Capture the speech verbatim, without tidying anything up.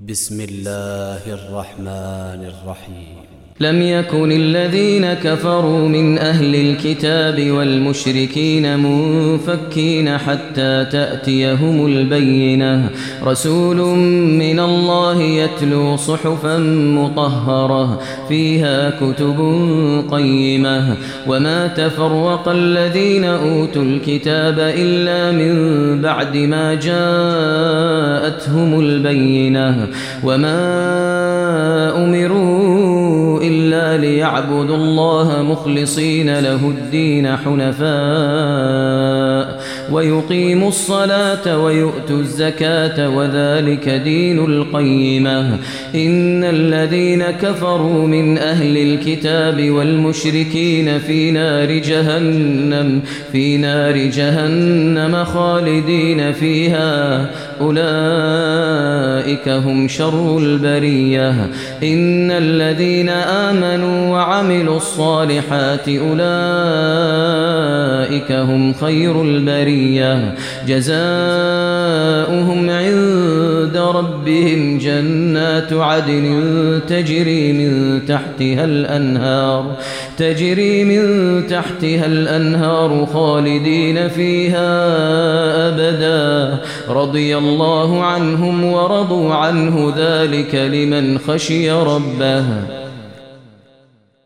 بسم الله الرحمن الرحيم. لم يكن الذين كفروا من أهل الكتاب والمشركين منفكين حتى تأتيهم البينة، رسول من الله يتلو صحفا مطهرة فيها كتب قيمة، وما تفرق الذين أوتوا الكتاب إلا من بعد ما جاءتهم البينة، وما أمروا إلا ليعبدوا الله مخلصين له الدين حنفاء ويقيموا الصلاة ويؤتوا الزكاة وذلك دين القيمة. إن الذين كفروا من أهل الكتاب والمشركين في نار جهنم في نار جهنم خالدين فيها، أولئك هم شر البرية. إن الذين آمنوا وعملوا الصالحات أولئك هم خير البرية، جزاؤهم عند ربهم جنات عدن تجري من تحتها الأنهار تجري من تحتها الأنهار خالدين فيها أبدا، رضي الله عنهم ورضوا عنه، ذلك لمن خشي ربه.